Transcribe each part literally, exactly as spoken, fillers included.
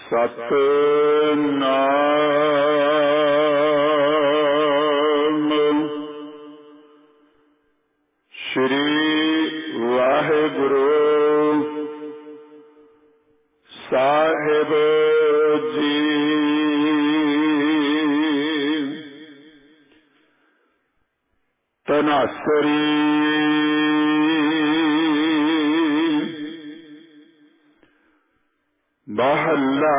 सतनाम श्री वाहेगुरु साहिब जी। तनासरी महला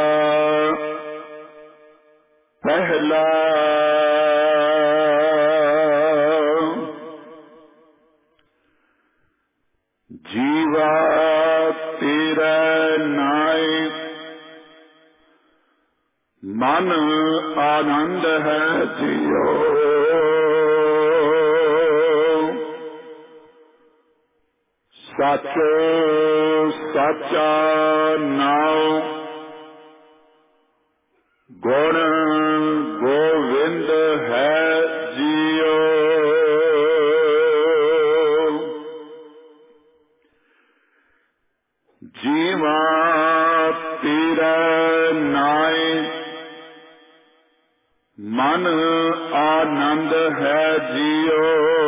पहला। जीवा तेरा नाय मन आनंद है जियो। साचो साचा नाम गुण गोविंद है जियो। जीवा तेरा नाय मन आनंद है जियो।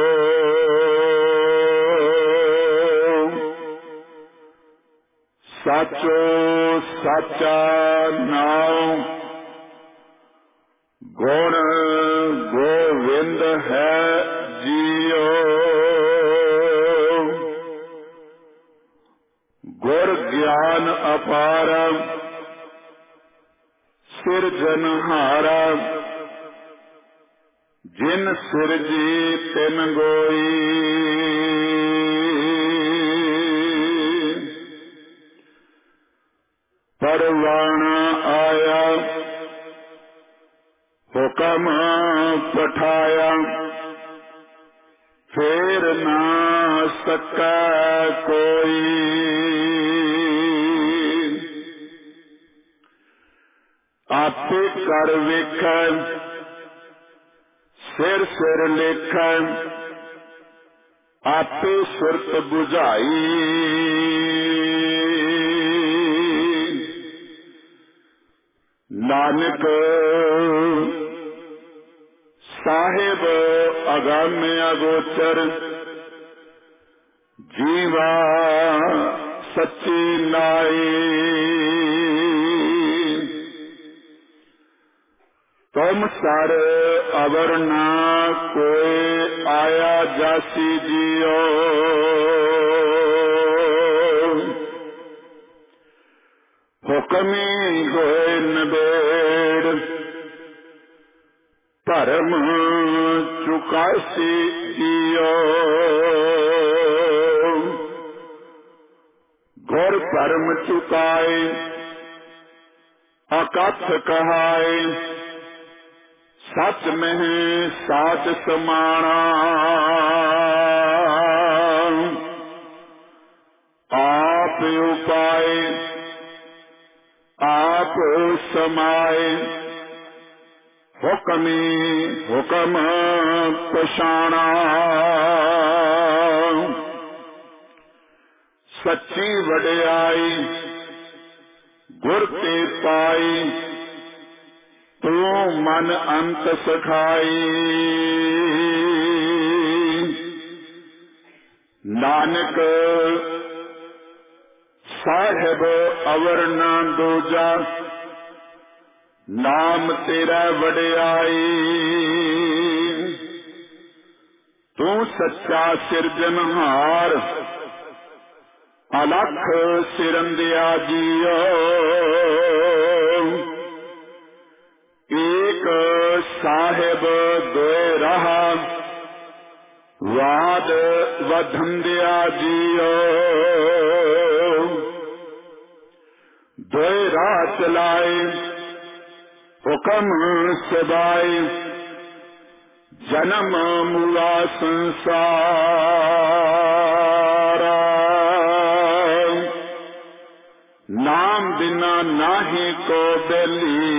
साचो साचा नाम गुण गोविंद है जियो। गुर ज्ञान अपार सिरजनहारा जिन सिरजी तिन गोई। परवाना आया हुक्म पठाया फेर ना सका कोई। आपे कर वेख सिर सिर लेख आपे सुरत बुझाई। नानक साहिब अगम्य अगोचर जीवा सच्ची नाई। तुम सर अवर ना कोई आया जासी जियो। हुक्मी होए नबेड़ धर्म चुकासी जियो। गुर धर्म चुकाए अकथ कहाए सच में साच समाना। आप उपाय आप समाए हुक्मी हुक्म पछाणा। सच्ची वडियाई गुर ते पाई तू मन अंत सखाई। नानक साहिब अवर ना दूजा नाम तेरा वडियाई। तू सच्चा सिरजनहार अलख सिरंदिया जियो। एक साहिब दोए रहा वाद वधंदिया जियो। दोए राह चलाए हुक्म सबाए जन्म मुआ संसार। नाम बिना नाही को बेली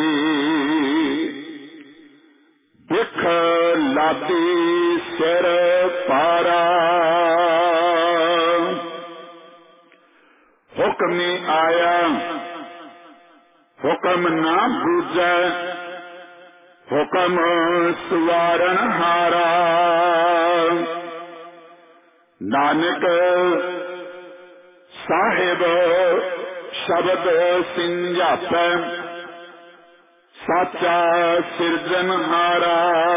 दिख लाती सिर पारा। हुक्मी आया हुक्म ना बूझै हुक्म सवारण हारा। नानक साहिब शब्द सिंजापै साचा सिरजनहारा।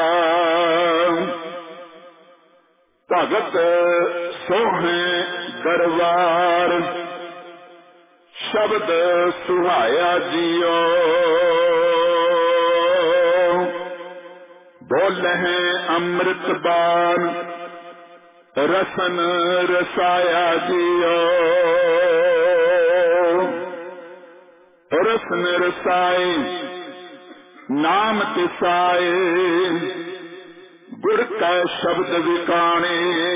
भगत सोहे दरबार शब्द सुहाया जियो। बोले अमृत बान रसन रसाया जियो। रसन रसाए नाम तिसाए गुर का शब्द विकाणे।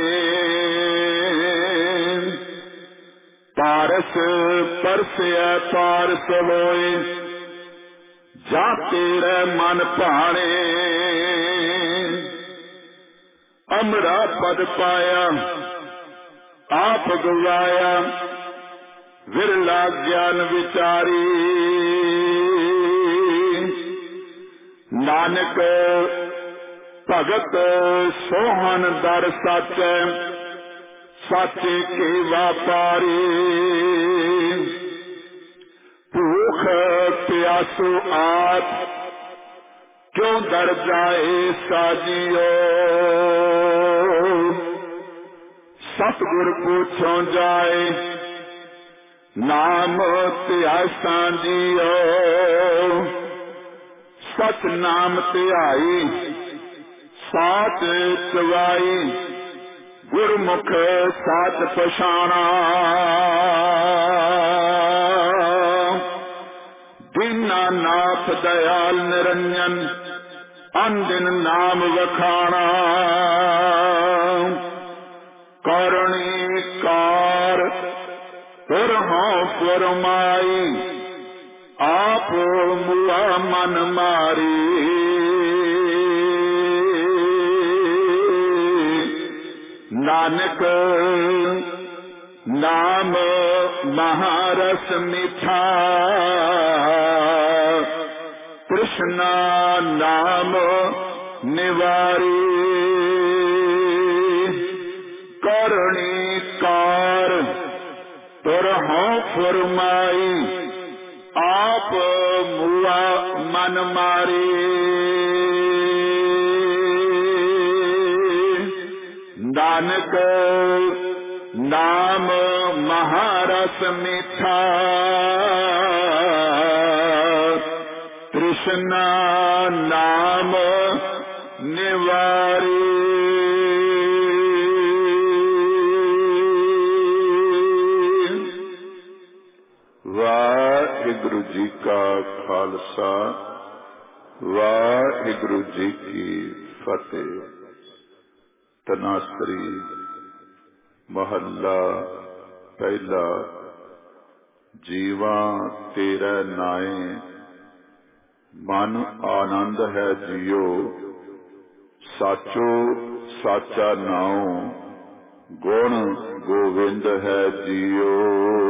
पारस परसया पारस होए जा तेरा मन भाणे। अमरा पद पाया आप गवाया विरला ज्ञान विचारी। नानक भगत सोहन दर सच सच के व्यापारी। भूख प्यासो आप क्यों दर जाए साजियो। सतगुर पूछो जाए नाम त्यासा जियो। सच नाम त्याई साच चवाई गुरमुख साच पछाणा। दीनानाथ दयाल निरंजन अनदिन नाम वखाणा। करणी कार पुरहों फुरमाई आप मुआ मन मारी। नानक नाम महारस मीठा कृष्णा नाम निवारी। करणी कार तुरहों फुरमाई आप मुआ मन मारी। नानक नाम महारस मीठा कृष्णा नाम निवारी। वाहिगुरु जी का खालसा वाहिगुरु जी की फतेह। तनासरी महला पहला। जीवा तेरा नाए मन आनंद है जियो। साचो साचा नाओ गुण गोविंद है जियो।